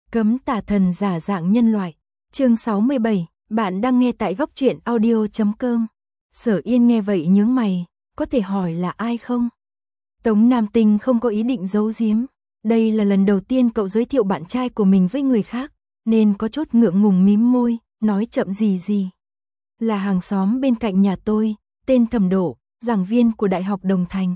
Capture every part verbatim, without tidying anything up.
Cấm tà thần giả dạng nhân loại. Chương sáu mươi bảy, bạn đang nghe tại góc truyện audio chấm com. Sở Yên nghe vậy nhướng mày, có thể hỏi là ai không? Tống Nam Tinh không có ý định giấu giếm. Đây là lần đầu tiên cậu giới thiệu bạn trai của mình với người khác, nên có chút ngượng ngùng mím môi, nói chậm gì gì. Là hàng xóm bên cạnh nhà tôi, tên Thẩm Độ, giảng viên của Đại học Đồng Thành.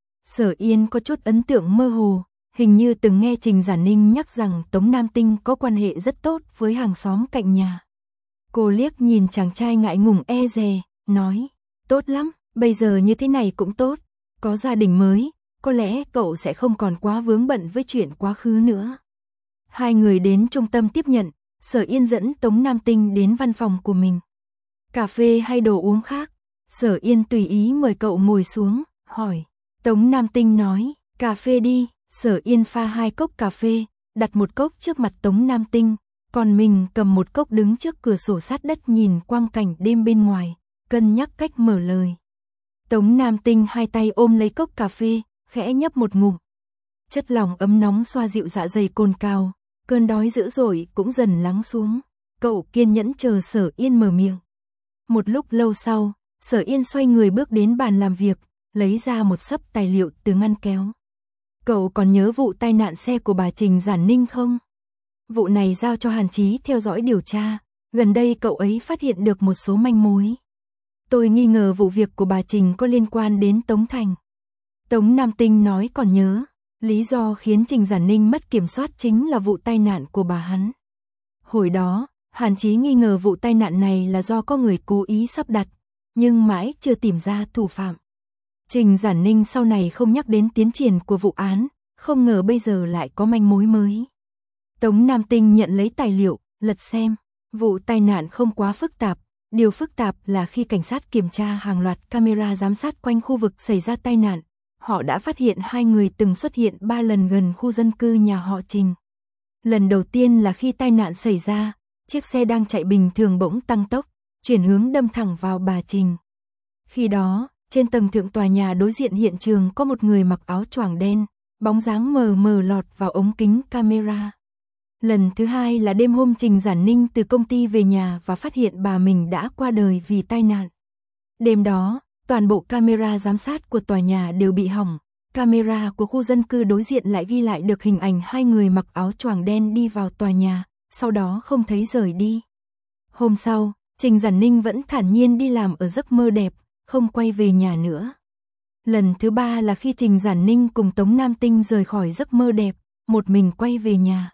Sở Yên có chút ấn tượng mơ hồ, hình như từng nghe Trình Giản Ninh nhắc rằng Tống Nam Tinh có quan hệ rất tốt với hàng xóm cạnh nhà. Cô liếc nhìn chàng trai ngại ngùng e dè, nói, tốt lắm, bây giờ như thế này cũng tốt, có gia đình mới, có lẽ cậu sẽ không còn quá vướng bận với chuyện quá khứ nữa. Hai người đến trung tâm tiếp nhận, Sở Yên dẫn Tống Nam Tinh đến văn phòng của mình. Cà phê hay đồ uống khác? Sở Yên tùy ý mời cậu ngồi xuống, hỏi. Tống Nam Tinh nói, cà phê đi. Sở Yên pha hai cốc cà phê, đặt một cốc trước mặt Tống Nam Tinh, còn mình cầm một cốc đứng trước cửa sổ sát đất nhìn quang cảnh đêm bên ngoài, cân nhắc cách mở lời. Tống Nam Tinh hai tay ôm lấy cốc cà phê, khẽ nhấp một ngụm. Chất lỏng ấm nóng xoa dịu dạ dày cồn cào, cơn đói dữ dội cũng dần lắng xuống. Cậu kiên nhẫn chờ Sở Yên mở miệng. Một lúc lâu sau, Sở Yên xoay người bước đến bàn làm việc, lấy ra một xấp tài liệu từ ngăn kéo. Cậu còn nhớ vụ tai nạn xe của bà Trình Giản Ninh không? Vụ này giao cho Hàn Chí theo dõi điều tra, gần đây cậu ấy phát hiện được một số manh mối. Tôi nghi ngờ vụ việc của bà Trình có liên quan đến Tống Thành. Tống Nam Tinh nói còn nhớ, lý do khiến Trình Giản Ninh mất kiểm soát chính là vụ tai nạn của bà hắn. Hồi đó, Hàn Chí nghi ngờ vụ tai nạn này là do có người cố ý sắp đặt, nhưng mãi chưa tìm ra thủ phạm. Trình Giản Ninh sau này không nhắc đến tiến triển của vụ án, không ngờ bây giờ lại có manh mối mới. Tống Nam Tinh nhận lấy tài liệu, lật xem, vụ tai nạn không quá phức tạp, điều phức tạp là khi cảnh sát kiểm tra hàng loạt camera giám sát quanh khu vực xảy ra tai nạn, họ đã phát hiện hai người từng xuất hiện ba lần gần khu dân cư nhà họ Trình. Lần đầu tiên là khi tai nạn xảy ra, chiếc xe đang chạy bình thường bỗng tăng tốc, chuyển hướng đâm thẳng vào bà Trình. Khi đó, trên tầng thượng tòa nhà đối diện hiện trường có một người mặc áo choàng đen, bóng dáng mờ mờ lọt vào ống kính camera. Lần thứ hai là đêm hôm Trình Giản Ninh từ công ty về nhà và phát hiện bà mình đã qua đời vì tai nạn. Đêm đó, toàn bộ camera giám sát của tòa nhà đều bị hỏng, camera của khu dân cư đối diện lại ghi lại được hình ảnh hai người mặc áo choàng đen đi vào tòa nhà, sau đó không thấy rời đi. Hôm sau, Trình Giản Ninh vẫn thản nhiên đi làm ở giấc mơ đẹp, không quay về nhà nữa. Lần thứ ba là khi Trình Giản Ninh cùng Tống Nam Tinh rời khỏi giấc mơ đẹp, một mình quay về nhà.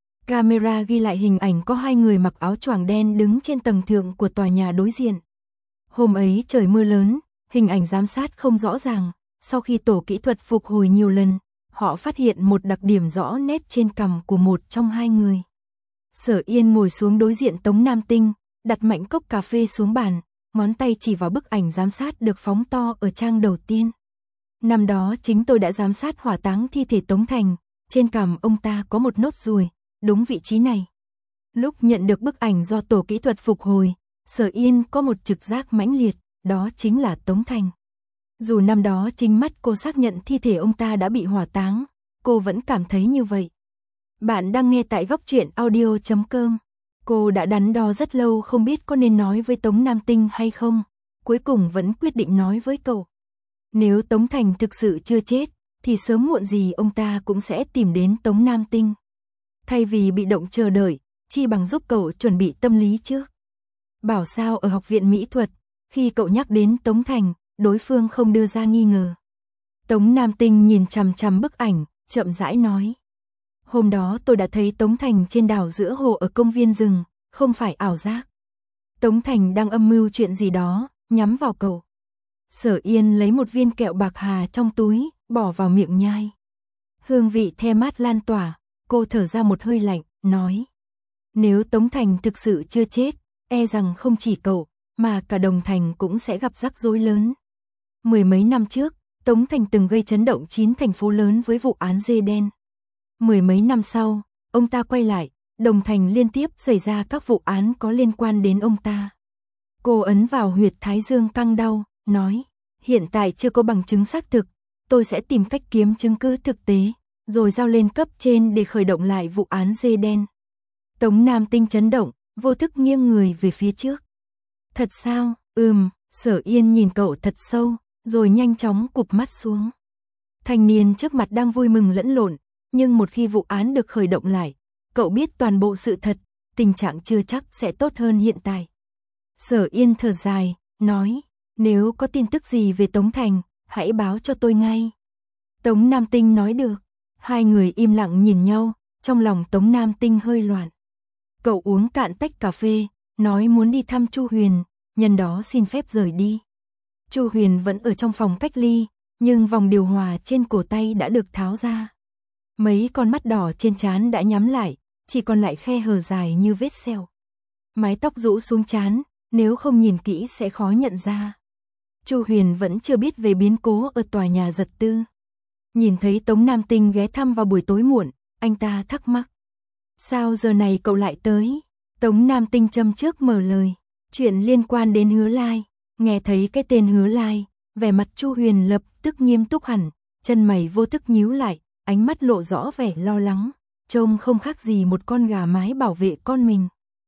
Camera ghi lại hình ảnh có hai người mặc áo choàng đen đứng trên tầng thượng của tòa nhà đối diện. Hôm ấy trời mưa lớn, hình ảnh giám sát không rõ ràng, sau khi tổ kỹ thuật phục hồi nhiều lần, họ phát hiện một đặc điểm rõ nét trên cằm của một trong hai người. Sở Yên ngồi xuống đối diện Tống Nam Tinh, đặt mạnh cốc cà phê xuống bàn, ngón tay chỉ vào bức ảnh giám sát được phóng to ở trang đầu tiên. Năm đó chính tôi đã giám sát hỏa táng thi thể Tống Thành, trên cằm ông ta có một nốt ruồi, đúng vị trí này. Lúc nhận được bức ảnh do tổ kỹ thuật phục hồi, Sở Yên có một trực giác mãnh liệt, đó chính là Tống Thành. Dù năm đó chính mắt cô xác nhận thi thể ông ta đã bị hỏa táng, cô vẫn cảm thấy như vậy. Bạn đang nghe tại góc truyện audio chấm com. Cô đã đắn đo rất lâu không biết có nên nói với Tống Nam Tinh hay không, cuối cùng vẫn quyết định nói với cậu. Nếu Tống Thành thực sự chưa chết, thì sớm muộn gì ông ta cũng sẽ tìm đến Tống Nam Tinh. Thay vì bị động chờ đợi, chi bằng giúp cậu chuẩn bị tâm lý trước. Bảo sao ở học viện mỹ thuật, khi cậu nhắc đến Tống Thành, đối phương không đưa ra nghi ngờ. Tống Nam Tinh nhìn chằm chằm bức ảnh, chậm rãi nói. Hôm đó tôi đã thấy Tống Thành trên đảo giữa hồ ở công viên rừng, không phải ảo giác. Tống Thành đang âm mưu chuyện gì đó, nhắm vào cậu. Sở Yên lấy một viên kẹo bạc hà trong túi, bỏ vào miệng nhai. Hương vị the mát lan tỏa, cô thở ra một hơi lạnh, nói. Nếu Tống Thành thực sự chưa chết, e rằng không chỉ cậu, mà cả Đồng Thành cũng sẽ gặp rắc rối lớn. Mười mấy năm trước, Tống Thành từng gây chấn động chín thành phố lớn với vụ án dê đen. Mười mấy năm sau, ông ta quay lại, Đồng Thành liên tiếp xảy ra các vụ án có liên quan đến ông ta. Cô ấn vào huyệt thái dương căng đau, nói, hiện tại chưa có bằng chứng xác thực, tôi sẽ tìm cách kiếm chứng cứ thực tế, rồi giao lên cấp trên để khởi động lại vụ án dê đen, Tống Nam Tinh chấn động, vô thức nghiêng người về phía trước. Thật sao? Ừm, Sở Yên nhìn cậu thật sâu, rồi nhanh chóng cụp mắt xuống. Thanh niên trước mặt đang vui mừng lẫn lộn, nhưng một khi vụ án được khởi động lại, cậu biết toàn bộ sự thật, tình trạng chưa chắc sẽ tốt hơn hiện tại. Sở Yên thở dài, nói, nếu có tin tức gì về Tống Thành, hãy báo cho tôi ngay. Tống Nam Tinh nói được. Hai người im lặng nhìn nhau, trong lòng Tống Nam Tinh hơi loạn. Cậu uống cạn tách cà phê, nói muốn đi thăm Chu Huyền, nhân đó xin phép rời đi. Chu Huyền vẫn ở trong phòng cách ly, nhưng vòng điều hòa trên cổ tay đã được tháo ra. Mấy con mắt đỏ trên trán đã nhắm lại, chỉ còn lại khe hở dài như vết sẹo. Mái tóc rũ xuống trán, nếu không nhìn kỹ sẽ khó nhận ra. Chu Huyền vẫn chưa biết về biến cố ở tòa nhà Giật Tư. Nhìn thấy Tống Nam Tinh ghé thăm vào buổi tối muộn, anh ta thắc mắc. Sao giờ này cậu lại tới? Tống Nam Tinh châm trước mở lời. Chuyện liên quan đến Hứa Lai. Nghe thấy cái tên Hứa Lai, vẻ mặt Chu Huyền lập tức nghiêm túc hẳn, chân mày vô thức nhíu lại, ánh mắt lộ rõ vẻ lo lắng, trông không khác gì một con gà mái bảo vệ con mình.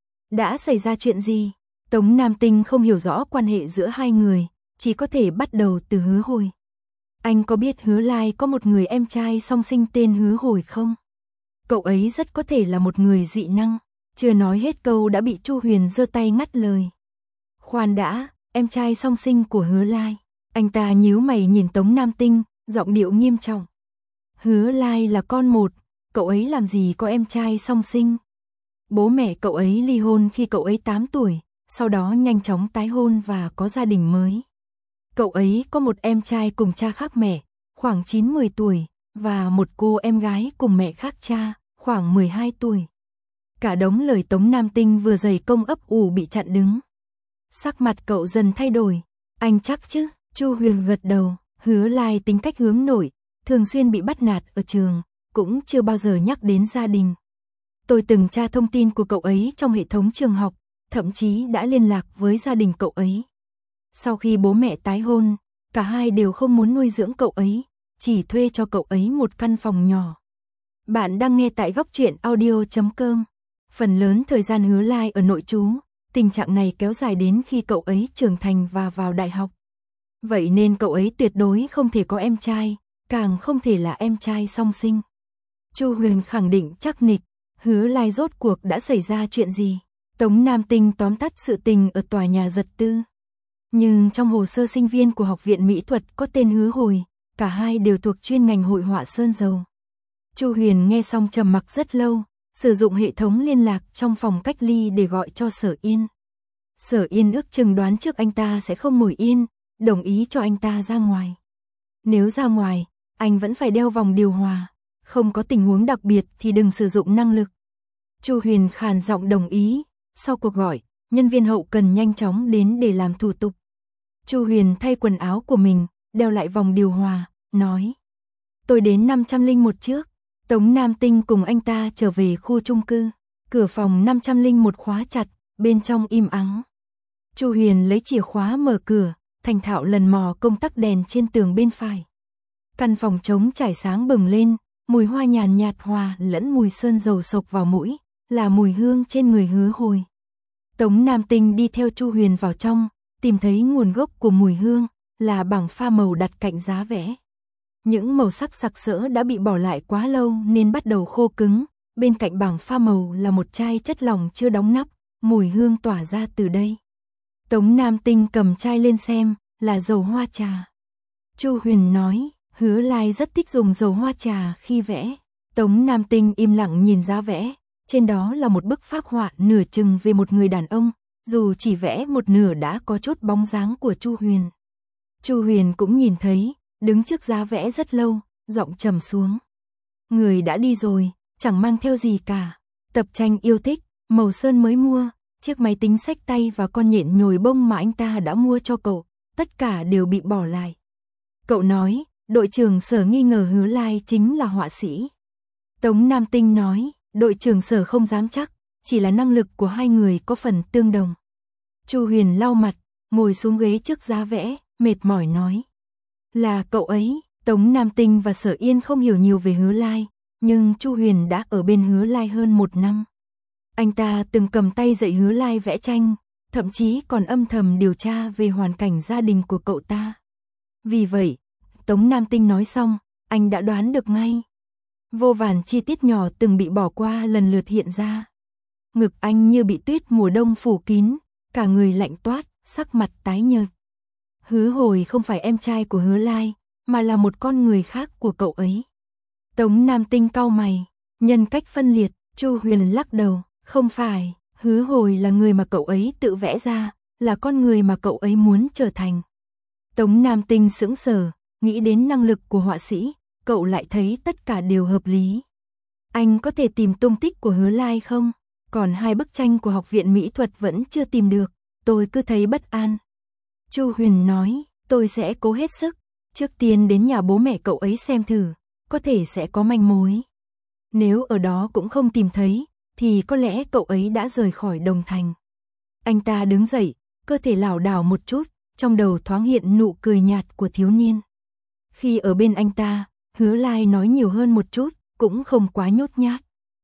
Đã xảy ra chuyện gì? Tống Nam Tinh không hiểu rõ quan hệ giữa hai người, chỉ có thể bắt đầu từ Hứa Hồi. Anh có biết Hứa Lai có một người em trai song sinh tên Hứa Hồi không? Cậu ấy rất có thể là một người dị năng. Chưa nói hết câu đã bị Chu Huyền giơ tay ngắt lời. Khoan đã, em trai song sinh của Hứa Lai. Anh ta nhíu mày nhìn Tống Nam Tinh, giọng điệu nghiêm trọng. Hứa Lai là con một, cậu ấy làm gì có em trai song sinh? Bố mẹ cậu ấy ly hôn khi cậu ấy tám tuổi, sau đó nhanh chóng tái hôn và có gia đình mới. Cậu ấy có một em trai cùng cha khác mẹ, khoảng chín mười tuổi, và một cô em gái cùng mẹ khác cha, khoảng mười hai tuổi. Cả đống lời Tống Nam Tinh vừa dày công ấp ủ bị chặn đứng. Sắc mặt cậu dần thay đổi. Anh chắc chứ? Chu Huyền gật đầu. Hứa Lai tính cách hướng nội, thường xuyên bị bắt nạt ở trường, cũng chưa bao giờ nhắc đến gia đình. Tôi từng tra thông tin của cậu ấy trong hệ thống trường học, thậm chí đã liên lạc với gia đình cậu ấy. Sau khi bố mẹ tái hôn, cả hai đều không muốn nuôi dưỡng cậu ấy, chỉ thuê cho cậu ấy một căn phòng nhỏ. Bạn đang nghe tại góc truyện audio chấm com. Phần lớn thời gian Hứa Lai ở nội trú, tình trạng này kéo dài đến khi cậu ấy trưởng thành và vào đại học. Vậy nên cậu ấy tuyệt đối không thể có em trai, càng không thể là em trai song sinh. Chu Huyền khẳng định chắc nịch. Hứa Lai rốt cuộc đã xảy ra chuyện gì? Tống Nam Tinh tóm tắt sự tình ở tòa nhà Giật Tư. Nhưng trong hồ sơ sinh viên của Học viện Mỹ thuật có tên Hứa Hồi, cả hai đều thuộc chuyên ngành hội họa sơn dầu. Chu Huyền nghe xong trầm mặc rất lâu, sử dụng hệ thống liên lạc trong phòng cách ly để gọi cho Sở Yên. Sở Yên ước chừng đoán trước anh ta sẽ không ngồi yên, đồng ý cho anh ta ra ngoài. Nếu ra ngoài, anh vẫn phải đeo vòng điều hòa, không có tình huống đặc biệt thì đừng sử dụng năng lực. Chu Huyền khàn giọng đồng ý, sau cuộc gọi, nhân viên hậu cần nhanh chóng đến để làm thủ tục. Chu Huyền thay quần áo của mình, đeo lại vòng điều hòa, nói. Tôi đến năm trăm lẻ một trước. Tống Nam Tinh cùng anh ta trở về khu chung cư. Cửa phòng năm trăm lẻ một khóa chặt, bên trong im ắng. Chu Huyền lấy chìa khóa mở cửa, thành thạo lần mò công tắc đèn trên tường bên phải. Căn phòng trống trải sáng bừng lên, mùi hoa nhàn nhạt hòa lẫn mùi sơn dầu sộc vào mũi, là mùi hương trên người Hứa Hồi. Tống Nam Tinh đi theo Chu Huyền vào trong, tìm thấy nguồn gốc của mùi hương, là bảng pha màu đặt cạnh giá vẽ. Những màu sắc sặc sỡ đã bị bỏ lại quá lâu nên bắt đầu khô cứng, bên cạnh bảng pha màu là một chai chất lỏng chưa đóng nắp, mùi hương tỏa ra từ đây. Tống Nam Tinh cầm chai lên xem, là dầu hoa trà. Chu Huyền nói, Hứa Lai rất thích dùng dầu hoa trà khi vẽ. Tống Nam Tinh im lặng nhìn giá vẽ, trên đó là một bức phác họa nửa chừng về một người đàn ông, dù chỉ vẽ một nửa đã có chút bóng dáng của Chu Huyền. Chu Huyền cũng nhìn thấy, đứng trước giá vẽ rất lâu, giọng trầm xuống. Người đã đi rồi, chẳng mang theo gì cả. Tập tranh yêu thích, màu sơn mới mua, chiếc máy tính xách tay và con nhện nhồi bông mà anh ta đã mua cho cậu, tất cả đều bị bỏ lại. Cậu nói, đội trưởng Sở nghi ngờ Hứa Lai chính là họa sĩ. Tống Nam Tinh nói, đội trưởng Sở không dám chắc, chỉ là năng lực của hai người có phần tương đồng. Chu Huyền lau mặt, ngồi xuống ghế trước giá vẽ, mệt mỏi nói. Là cậu ấy. Tống Nam Tinh và Sở Yên không hiểu nhiều về Hứa Lai, nhưng Chu Huyền đã ở bên Hứa Lai hơn một năm. Anh ta từng cầm tay dạy Hứa Lai vẽ tranh, thậm chí còn âm thầm điều tra về hoàn cảnh gia đình của cậu ta. Vì vậy, Tống Nam Tinh nói xong, anh đã đoán được ngay. Vô vàn chi tiết nhỏ từng bị bỏ qua lần lượt hiện ra. Ngực anh như bị tuyết mùa đông phủ kín, cả người lạnh toát, sắc mặt tái nhợt. Hứa Hồi không phải em trai của Hứa Lai, mà là một con người khác của cậu ấy. Tống Nam Tinh cau mày, nhân cách phân liệt. Chu Huyền lắc đầu, không phải, Hứa Hồi là người mà cậu ấy tự vẽ ra, là con người mà cậu ấy muốn trở thành. Tống Nam Tinh sững sờ, nghĩ đến năng lực của họa sĩ, cậu lại thấy tất cả đều hợp lý. Anh có thể tìm tung tích của Hứa Lai không? Còn hai bức tranh của học viện mỹ thuật vẫn chưa tìm được, tôi cứ thấy bất an. Chu Huyền nói, tôi sẽ cố hết sức, trước tiên đến nhà bố mẹ cậu ấy xem thử, có thể sẽ có manh mối. Nếu ở đó cũng không tìm thấy, thì có lẽ cậu ấy đã rời khỏi Đồng Thành. Anh ta đứng dậy, cơ thể lảo đảo một chút, trong đầu thoáng hiện nụ cười nhạt của thiếu niên. Khi ở bên anh ta, Hứa Lai nói nhiều hơn một chút, cũng không quá nhút nhát.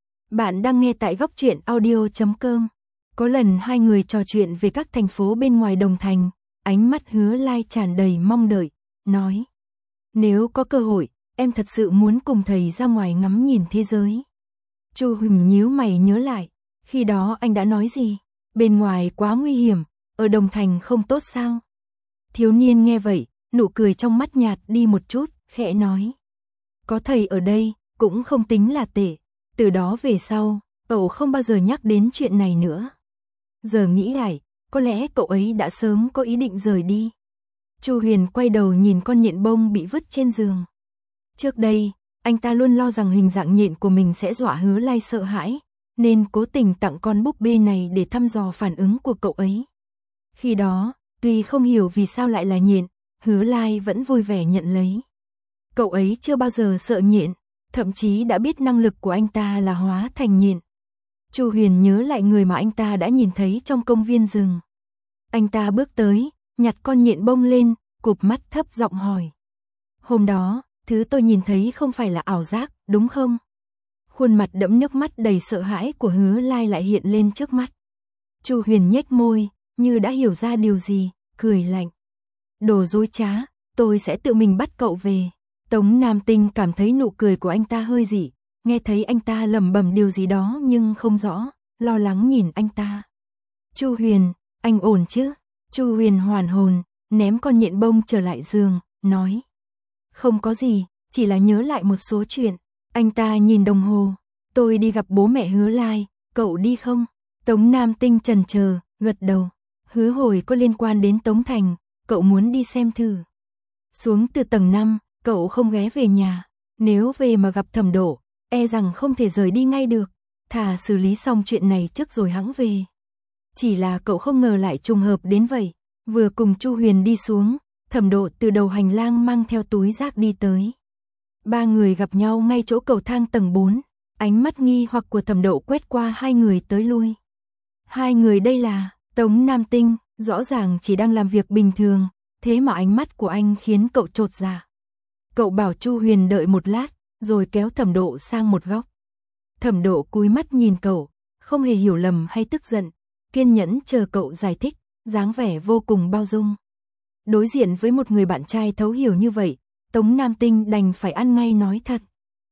Bạn đang nghe tại góc truyện audio chấm com. Có lần hai người trò chuyện về các thành phố bên ngoài Đồng Thành, ánh mắt Hứa Lai tràn đầy mong đợi, nói: nếu có cơ hội, em thật sự muốn cùng thầy ra ngoài ngắm nhìn thế giới. Chu Huỳnh nhíu mày nhớ lại, khi đó anh đã nói gì? Bên ngoài quá nguy hiểm, ở Đồng Thành không tốt sao? Thiếu niên nghe vậy, nụ cười trong mắt nhạt đi một chút, khẽ nói: có thầy ở đây, cũng không tính là tệ. Từ đó về sau, cậu không bao giờ nhắc đến chuyện này nữa. Giờ nghĩ lại, có lẽ cậu ấy đã sớm có ý định rời đi. Chu Huyền quay đầu nhìn con nhện bông bị vứt trên giường. Trước đây, anh ta luôn lo rằng hình dạng nhện của mình sẽ dọa Hứa Lai sợ hãi, nên cố tình tặng con búp bê này để thăm dò phản ứng của cậu ấy. Khi đó, tuy không hiểu vì sao lại là nhện, Hứa Lai vẫn vui vẻ nhận lấy. Cậu ấy chưa bao giờ sợ nhện, thậm chí đã biết năng lực của anh ta là hóa thành nhện. Chu Huyền nhớ lại người mà anh ta đã nhìn thấy trong công viên rừng. Anh ta bước tới, nhặt con nhện bông lên, cụp mắt thấp giọng hỏi: hôm đó, thứ tôi nhìn thấy không phải là ảo giác, đúng không? Khuôn mặt đẫm nước mắt đầy sợ hãi của Hứa Lai lại hiện lên trước mắt. Chu Huyền nhếch môi, như đã hiểu ra điều gì, cười lạnh: đồ dối trá, tôi sẽ tự mình bắt cậu về. Tống Nam Tinh cảm thấy nụ cười của anh ta hơi dị, nghe thấy anh ta lẩm bẩm điều gì đó nhưng không rõ, lo lắng nhìn anh ta. Chu Huyền, anh ổn chứ? Chu Huyền hoàn hồn, ném con nhện bông trở lại giường, nói: không có gì, chỉ là nhớ lại một số chuyện. Anh ta nhìn đồng hồ: tôi đi gặp bố mẹ Hứa Lai, cậu đi không? Tống Nam Tinh chần chờ, gật đầu. Hứa Hồi có liên quan đến Tống Thành, cậu muốn đi xem thử. Xuống từ tầng năm, cậu không ghé về nhà. Nếu về mà gặp Thẩm Độ, e rằng không thể rời đi ngay được. Thà xử lý xong chuyện này trước rồi hẵng về. Chỉ là cậu không ngờ lại trùng hợp đến vậy. Vừa cùng Chu Huyền đi xuống, Thẩm Độ từ đầu hành lang mang theo túi rác đi tới. Ba người gặp nhau ngay chỗ cầu thang tầng bốn. Ánh mắt nghi hoặc của Thẩm Độ quét qua hai người tới lui. Hai người đây là Tống Nam Tinh, rõ ràng chỉ đang làm việc bình thường, thế mà ánh mắt của anh khiến cậu chột dạ. Cậu bảo Chu Huyền đợi một lát, rồi kéo Thẩm Độ sang một góc. Thẩm Độ cúi mắt nhìn cậu, không hề hiểu lầm hay tức giận, kiên nhẫn chờ cậu giải thích, dáng vẻ vô cùng bao dung. Đối diện với một người bạn trai thấu hiểu như vậy, Tống Nam Tinh đành phải ăn ngay nói thật.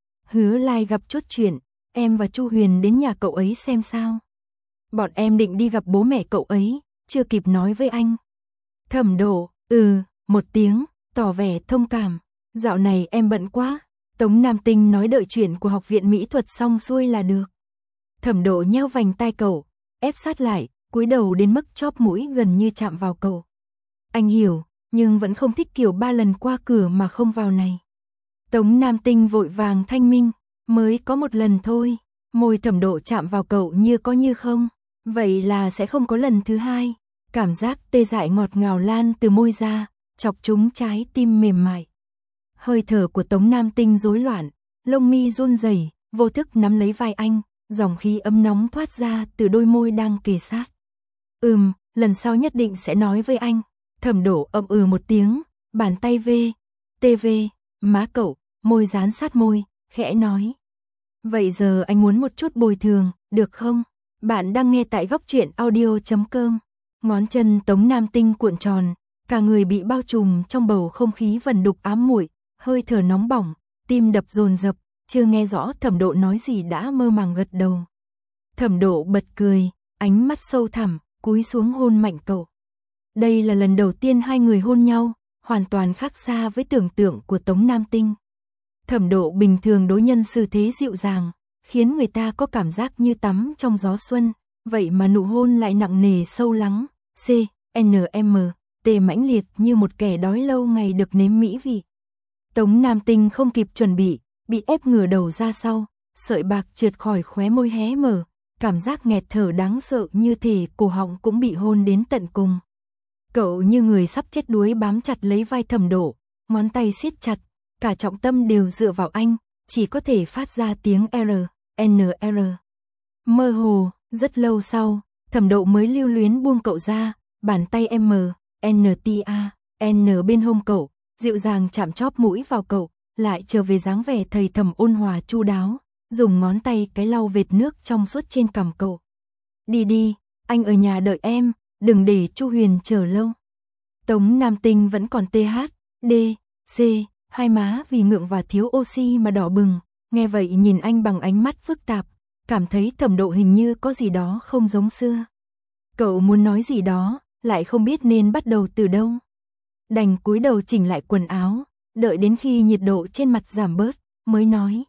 Hứa Lai gặp chút chuyện, em và Chu Huyền đến nhà cậu ấy xem sao. Bọn em định đi gặp bố mẹ cậu ấy, chưa kịp nói với anh. Thẩm Độ, ừ, một tiếng, tỏ vẻ thông cảm. Dạo này em bận quá. Tống Nam Tinh nói đợi chuyện của học viện mỹ thuật xong xuôi là được. Thẩm Độ nheo vành tai cậu, ép sát lại, cúi đầu đến mức chóp mũi gần như chạm vào cậu. Anh hiểu, nhưng vẫn không thích kiểu ba lần qua cửa mà không vào này. Tống Nam Tinh vội vàng thanh minh, mới có một lần thôi. Môi Thẩm Độ chạm vào cậu như có như không, vậy là sẽ không có lần thứ hai. Cảm giác tê dại ngọt ngào lan từ môi ra, chọc trúng trái tim mềm mại. Hơi thở của Tống Nam Tinh rối loạn, lông mi run rẩy, vô thức nắm lấy vai anh, dòng khí ấm nóng thoát ra từ đôi môi đang kề sát. Ừm, lần sau nhất định sẽ nói với anh. Thẩm Độ ậm ừ một tiếng, bàn tay về, tê về, má cậu, môi dán sát môi, khẽ nói. Vậy giờ anh muốn một chút bồi thường, được không? Bạn đang nghe tại góc truyện audio chấm com. Ngón chân Tống Nam Tinh cuộn tròn, cả người bị bao trùm trong bầu không khí vần đục ám muội, hơi thở nóng bỏng, tim đập dồn dập, chưa nghe rõ Thẩm Độ nói gì đã mơ màng gật đầu. Thẩm Độ bật cười, ánh mắt sâu thẳm, cúi xuống hôn mạnh cậu. Đây là lần đầu tiên hai người hôn nhau, hoàn toàn khác xa với tưởng tượng của Tống Nam Tinh. Thẩm Độ bình thường đối nhân xử thế dịu dàng, khiến người ta có cảm giác như tắm trong gió xuân, vậy mà nụ hôn lại nặng nề sâu lắng, C, N M, T mãnh liệt như một kẻ đói lâu ngày được nếm mỹ vị. Tống Nam Tinh không kịp chuẩn bị, bị ép ngửa đầu ra sau, sợi bạc trượt khỏi khóe môi hé mở, cảm giác nghẹt thở đáng sợ như thể cổ họng cũng bị hôn đến tận cùng. Cậu như người sắp chết đuối bám chặt lấy vai Thẩm Độ, ngón tay siết chặt, cả trọng tâm đều dựa vào anh, chỉ có thể phát ra tiếng R, N R. Mơ hồ, rất lâu sau, Thẩm Độ mới lưu luyến buông cậu ra, bàn tay M, N T A, N bên hông cậu, dịu dàng chạm chóp mũi vào cậu, lại trở về dáng vẻ thầy thầm ôn hòa chu đáo, dùng ngón tay cái lau vệt nước trong suốt trên cằm cậu. Đi đi, anh ở nhà đợi em, đừng để Chu Huyền chờ lâu. Tống Nam Tinh vẫn còn T H, D, C, hai má vì ngượng và thiếu oxy mà đỏ bừng, nghe vậy nhìn anh bằng ánh mắt phức tạp, cảm thấy Thẩm Độ hình như có gì đó không giống xưa. Cậu muốn nói gì đó, lại không biết nên bắt đầu từ đâu. Đành cúi đầu chỉnh lại quần áo, đợi đến khi nhiệt độ trên mặt giảm bớt, mới nói.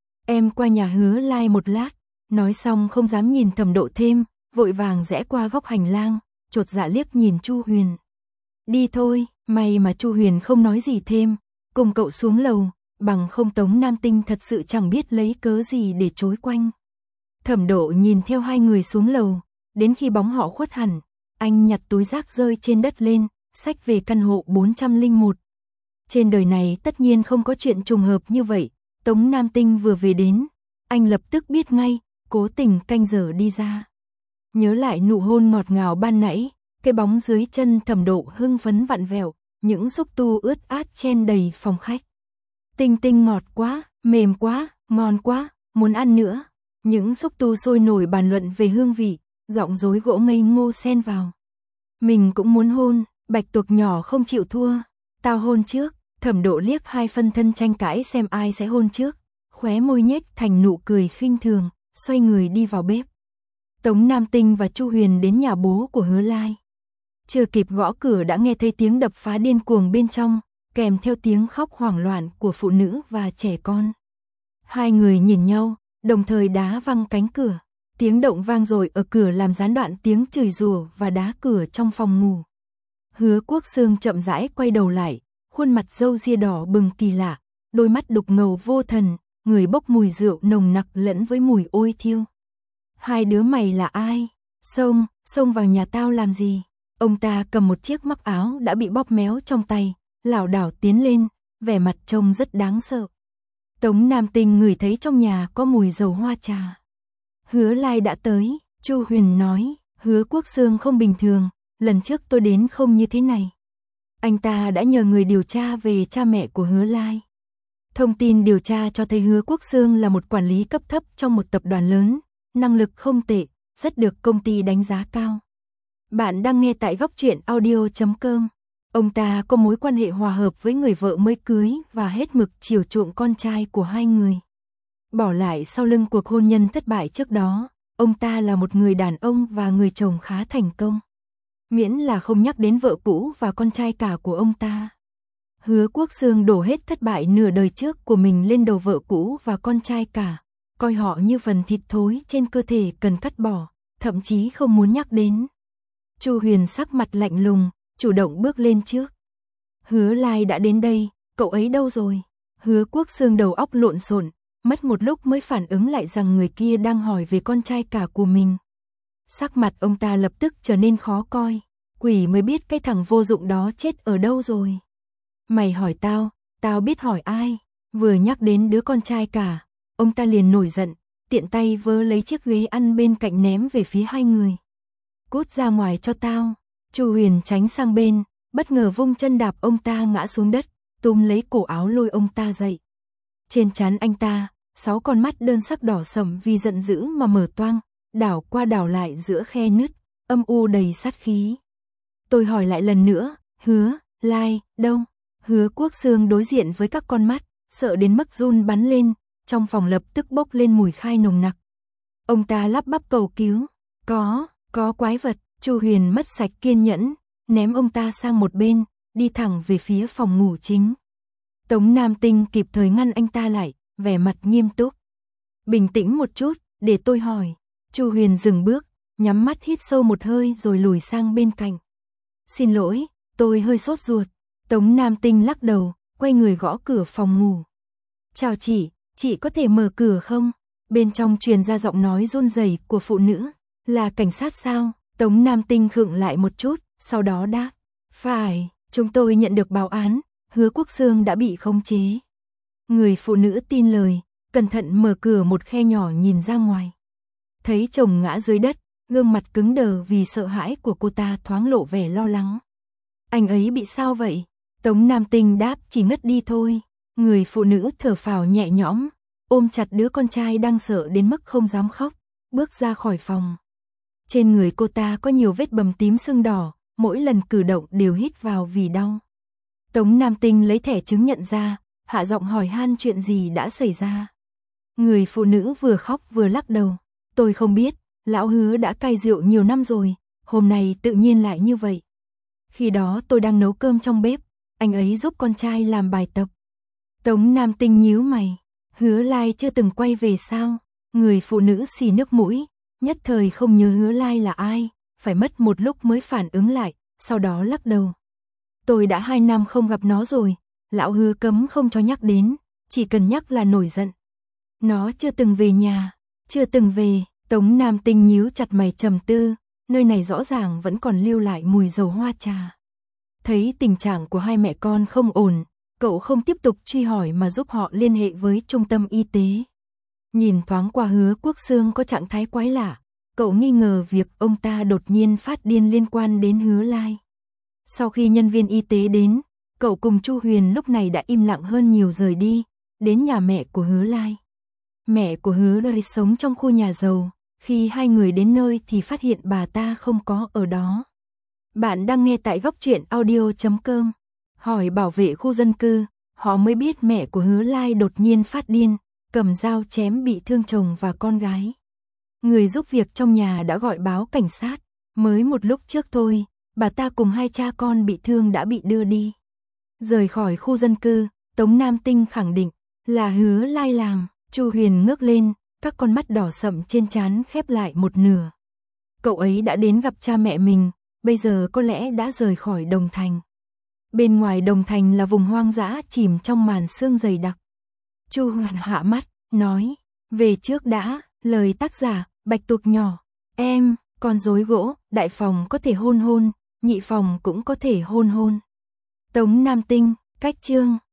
Em qua nhà Hứa Lai một lát, nói xong không dám nhìn Thẩm Độ thêm, vội vàng rẽ qua góc hành lang, chột dạ liếc nhìn Chu Huyền. Đi thôi, may mà Chu Huyền không nói gì thêm, cùng cậu xuống lầu, bằng không Tống Nam Tinh thật sự chẳng biết lấy cớ gì để chối quanh. Thẩm Độ nhìn theo hai người xuống lầu, đến khi bóng họ khuất hẳn, anh nhặt túi rác rơi trên đất lên, xách về căn hộ bốn trăm lẻ một. Trên đời này tất nhiên không có chuyện trùng hợp như vậy, Tống Nam Tinh vừa về đến, anh lập tức biết ngay, cố tình canh giờ đi ra. Nhớ lại nụ hôn ngọt ngào ban nãy, cái bóng dưới chân Thẩm Độ hưng phấn vặn vẹo, những xúc tu ướt át chen đầy phòng khách. Tinh Tinh ngọt quá, mềm quá, ngon quá, muốn ăn nữa. Những xúc tu sôi nổi bàn luận về hương vị, giọng rối gỗ ngây ngô xen vào. Mình cũng muốn hôn, bạch tuộc nhỏ không chịu thua. Tao hôn trước. Thẩm Độ liếc hai phân thân tranh cãi xem ai sẽ hôn trước, khóe môi nhếch thành nụ cười khinh thường, xoay người đi vào bếp. Tống Nam Tinh và Chu Huyền đến nhà bố của Hứa Lai. Chưa kịp gõ cửa đã nghe thấy tiếng đập phá điên cuồng bên trong, kèm theo tiếng khóc hoảng loạn của phụ nữ và trẻ con. Hai người nhìn nhau, đồng thời đá văng cánh cửa. Tiếng động vang rồi ở cửa làm gián đoạn tiếng chửi rủa và đá cửa trong phòng ngủ. Hứa Quốc Sương chậm rãi quay đầu lại, khuôn mặt râu ria đỏ bừng kỳ lạ, đôi mắt đục ngầu vô thần, người bốc mùi rượu nồng nặc lẫn với mùi ôi thiêu. Hai đứa mày là ai? Xông, xông vào nhà tao làm gì? Ông ta cầm một chiếc mắc áo đã bị bóp méo trong tay, lảo đảo tiến lên, vẻ mặt trông rất đáng sợ. Tống Nam Tinh ngửi thấy trong nhà có mùi dầu hoa trà. Hứa Lai đã tới, Chu Huyền nói, Hứa Quốc Sương không bình thường, lần trước tôi đến không như thế này. Anh ta đã nhờ người điều tra về cha mẹ của Hứa Lai. Thông tin điều tra cho thấy Hứa Quốc Sương là một quản lý cấp thấp trong một tập đoàn lớn, năng lực không tệ, rất được công ty đánh giá cao. Bạn đang nghe tại góc truyện audio chấm com. Ông ta có mối quan hệ hòa hợp với người vợ mới cưới và hết mực chiều chuộng con trai của hai người. Bỏ lại sau lưng cuộc hôn nhân thất bại trước đó, ông ta là một người đàn ông và người chồng khá thành công. Miễn là không nhắc đến vợ cũ và con trai cả của ông ta. Hứa Quốc Sương đổ hết thất bại nửa đời trước của mình lên đầu vợ cũ và con trai cả, coi họ như phần thịt thối trên cơ thể cần cắt bỏ, thậm chí không muốn nhắc đến. Chu Huyền sắc mặt lạnh lùng, chủ động bước lên trước. Hứa Lai đã đến đây, cậu ấy đâu rồi? Hứa Quốc Sương đầu óc lộn xộn, mất một lúc mới phản ứng lại rằng người kia đang hỏi về con trai cả của mình. Sắc mặt ông ta lập tức trở nên khó coi, quỷ mới biết cái thằng vô dụng đó chết ở đâu rồi. Mày hỏi tao, tao biết hỏi ai? Vừa nhắc đến đứa con trai cả, ông ta liền nổi giận, tiện tay vớ lấy chiếc ghế ăn bên cạnh ném về phía hai người. Cút ra ngoài cho tao. Chu Huyền tránh sang bên, bất ngờ vung chân đạp ông ta ngã xuống đất, túm lấy cổ áo lôi ông ta dậy. Trên trán anh ta, sáu con mắt đơn sắc đỏ sẫm vì giận dữ mà mở toang, đảo qua đảo lại giữa khe nứt, âm u đầy sát khí. Tôi hỏi lại lần nữa, Hứa Lai, đâu? Hứa Quốc Sương đối diện với các con mắt, sợ đến mức run bắn lên, trong phòng lập tức bốc lên mùi khai nồng nặc. Ông ta lắp bắp cầu cứu, có, có quái vật. Chu Huyền mất sạch kiên nhẫn, ném ông ta sang một bên, đi thẳng về phía phòng ngủ chính. Tống Nam Tinh kịp thời ngăn anh ta lại, vẻ mặt nghiêm túc. Bình tĩnh một chút, để tôi hỏi. Chu Huyền dừng bước, nhắm mắt hít sâu một hơi rồi lùi sang bên cạnh. Xin lỗi, tôi hơi sốt ruột. Tống Nam Tinh lắc đầu, quay người gõ cửa phòng ngủ. Chào chị, chị có thể mở cửa không? Bên trong truyền ra giọng nói run rẩy của phụ nữ. Là cảnh sát sao? Tống Nam Tinh khựng lại một chút, sau đó đáp. Phải, chúng tôi nhận được báo án, Hứa Quốc Sương đã bị khống chế. Người phụ nữ tin lời, cẩn thận mở cửa một khe nhỏ nhìn ra ngoài. Thấy chồng ngã dưới đất, gương mặt cứng đờ vì sợ hãi của cô ta thoáng lộ vẻ lo lắng. Anh ấy bị sao vậy? Tống Nam Tinh đáp chỉ ngất đi thôi. Người phụ nữ thở phào nhẹ nhõm, ôm chặt đứa con trai đang sợ đến mức không dám khóc, bước ra khỏi phòng. Trên người cô ta có nhiều vết bầm tím sưng đỏ, mỗi lần cử động đều hít vào vì đau. Tống Nam Tinh lấy thẻ chứng nhận ra, hạ giọng hỏi han chuyện gì đã xảy ra. Người phụ nữ vừa khóc vừa lắc đầu. Tôi không biết, lão Hứa đã cai rượu nhiều năm rồi, hôm nay tự nhiên lại như vậy. Khi đó tôi đang nấu cơm trong bếp, anh ấy giúp con trai làm bài tập. Tống Nam Tinh nhíu mày, Hứa Lai chưa từng quay về sao? Người phụ nữ xì nước mũi, nhất thời không nhớ Hứa Lai là ai, phải mất một lúc mới phản ứng lại, sau đó lắc đầu. Tôi đã hai năm không gặp nó rồi, lão Hứa cấm không cho nhắc đến, chỉ cần nhắc là nổi giận. Nó chưa từng về nhà, chưa từng về. Tống Nam Tinh nhíu chặt mày trầm tư, nơi này rõ ràng vẫn còn lưu lại mùi dầu hoa trà. Thấy tình trạng của hai mẹ con không ổn, cậu không tiếp tục truy hỏi mà giúp họ liên hệ với trung tâm y tế. Nhìn thoáng qua Hứa Quốc Sương có trạng thái quái lạ, cậu nghi ngờ việc ông ta đột nhiên phát điên liên quan đến Hứa Lai. Sau khi nhân viên y tế đến, cậu cùng Chu Huyền lúc này đã im lặng hơn nhiều rời đi, đến nhà mẹ của Hứa Lai. Mẹ của Hứa Lai sống trong khu nhà giàu, khi hai người đến nơi thì phát hiện bà ta không có ở đó. Bạn đang nghe tại góc truyện audio chấm com. Hỏi bảo vệ khu dân cư, họ mới biết mẹ của Hứa Lai đột nhiên phát điên, cầm dao chém bị thương chồng và con gái. Người giúp việc trong nhà đã gọi báo cảnh sát, mới một lúc trước thôi, bà ta cùng hai cha con bị thương đã bị đưa đi. Rời khỏi khu dân cư, Tống Nam Tinh khẳng định là Hứa Lai làm. Chu Huyền ngước lên, các con mắt đỏ sậm trên trán khép lại một nửa. Cậu ấy đã đến gặp cha mẹ mình, bây giờ có lẽ đã rời khỏi Đồng Thành. Bên ngoài Đồng Thành là vùng hoang dã chìm trong màn sương dày đặc. Chu Huyền hạ mắt, nói, về trước đã, lời tác giả, Bạch Tuộc nhỏ. Em, con rối gỗ, đại phòng có thể hôn hôn, nhị phòng cũng có thể hôn hôn. Tống Nam Tinh, cách chương.